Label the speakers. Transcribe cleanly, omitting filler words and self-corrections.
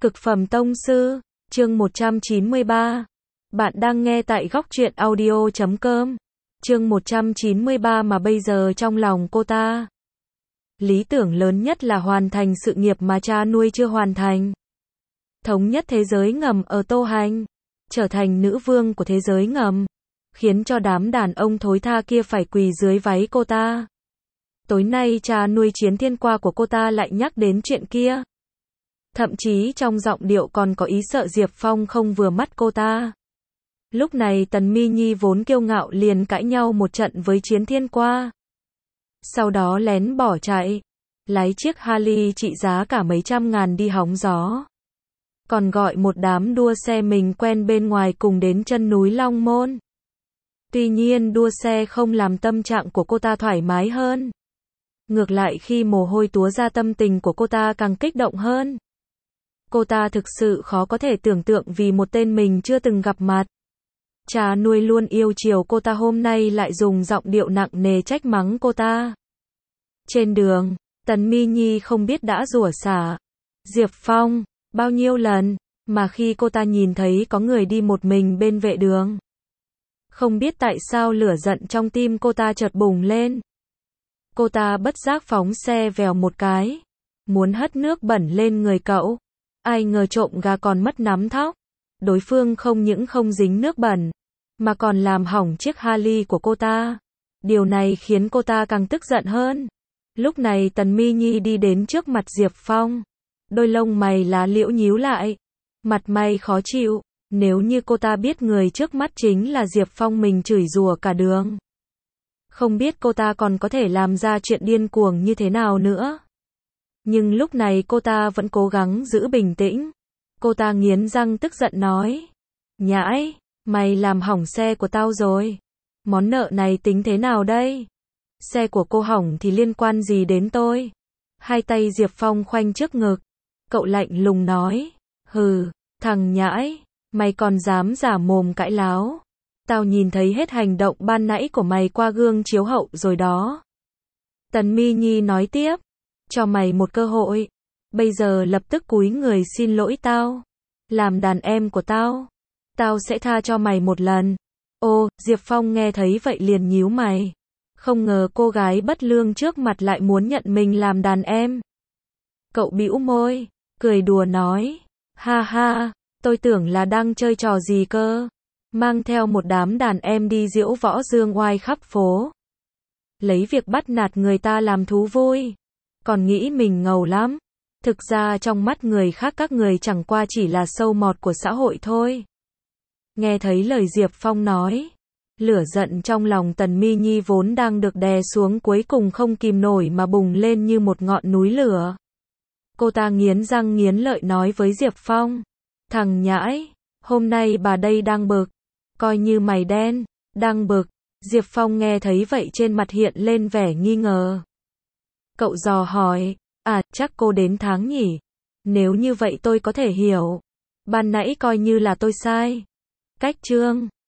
Speaker 1: Cực phẩm tông sư, chương 193. Bạn đang nghe tại góc truyện audio.com. Chương 193 mà bây giờ trong lòng cô ta. Lý tưởng lớn nhất là hoàn thành sự nghiệp mà cha nuôi chưa hoàn thành. Thống nhất thế giới ngầm ở Tô Hành. Trở thành nữ vương của thế giới ngầm. Khiến cho đám đàn ông thối tha kia phải quỳ dưới váy cô ta. Tối nay cha nuôi Chiến Thiên Qua của cô ta lại nhắc đến chuyện kia. Thậm chí trong giọng điệu còn có ý sợ Diệp Phong không vừa mắt cô ta. Lúc này Tần Mi Nhi vốn kiêu ngạo liền cãi nhau một trận với Chiến Thiên Qua. Sau đó lén bỏ chạy. Lái chiếc Harley trị giá cả mấy trăm ngàn đi hóng gió. Còn gọi một đám đua xe mình quen bên ngoài cùng đến chân núi Long Môn. Tuy nhiên đua xe không làm tâm trạng của cô ta thoải mái hơn. Ngược lại khi mồ hôi túa ra tâm tình của cô ta càng kích động hơn. Cô ta thực sự khó có thể tưởng tượng vì một tên mình chưa từng gặp mặt. Cha nuôi luôn yêu chiều cô ta hôm nay lại dùng giọng điệu nặng nề trách mắng cô ta. Trên đường, Tần Mi Nhi không biết đã rủa xả Diệp Phong bao nhiêu lần, mà khi cô ta nhìn thấy có người đi một mình bên vệ đường. Không biết tại sao lửa giận trong tim cô ta chợt bùng lên. Cô ta bất giác phóng xe vèo một cái, muốn hất nước bẩn lên người cậu. Ai ngờ trộm gà còn mất nắm thóc. Đối phương không những không dính nước bẩn, mà còn làm hỏng chiếc Harley của cô ta. Điều này khiến cô ta càng tức giận hơn. Lúc này Tần Mi Nhi đi đến trước mặt Diệp Phong. Đôi lông mày lá liễu nhíu lại. Mặt mày khó chịu. Nếu như cô ta biết người trước mắt chính là Diệp Phong mình chửi rủa cả đường. Không biết cô ta còn có thể làm ra chuyện điên cuồng như thế nào nữa. Nhưng lúc này cô ta vẫn cố gắng giữ bình tĩnh. Cô ta nghiến răng tức giận nói. Nhãi, mày làm hỏng xe của tao rồi. Món nợ này tính thế nào đây? Xe của cô hỏng thì liên quan gì đến tôi? Hai tay Diệp Phong khoanh trước ngực. Cậu lạnh lùng nói. Hừ, thằng nhãi, mày còn dám giả mồm cãi láo. Tao nhìn thấy hết hành động ban nãy của mày qua gương chiếu hậu rồi đó. Tần Mi Nhi nói tiếp. Cho mày một cơ hội. Bây giờ lập tức cúi người xin lỗi tao. Làm đàn em của tao. Tao sẽ tha cho mày một lần. Ô, Diệp Phong nghe thấy vậy liền nhíu mày. Không ngờ cô gái bất lương trước mặt lại muốn nhận mình làm đàn em. Cậu bĩu môi, cười đùa nói. Ha ha, tôi tưởng là đang chơi trò gì cơ. Mang theo một đám đàn em đi diễu võ dương oai khắp phố. Lấy việc bắt nạt người ta làm thú vui. Còn nghĩ mình ngầu lắm. Thực ra trong mắt người khác các người chẳng qua chỉ là sâu mọt của xã hội thôi. Nghe thấy lời Diệp Phong nói. Lửa giận trong lòng Tần Mi Nhi vốn đang được đè xuống cuối cùng không kìm nổi mà bùng lên như một ngọn núi lửa. Cô ta nghiến răng nghiến lợi nói với Diệp Phong. Thằng nhãi, hôm nay bà đây đang bực. Coi như mày đen, đang bực. Diệp Phong nghe thấy vậy trên mặt hiện lên vẻ nghi ngờ. Cậu dò hỏi, chắc cô đến tháng nhỉ? Nếu như vậy tôi có thể hiểu. Ban nãy coi như là tôi sai. Cách chương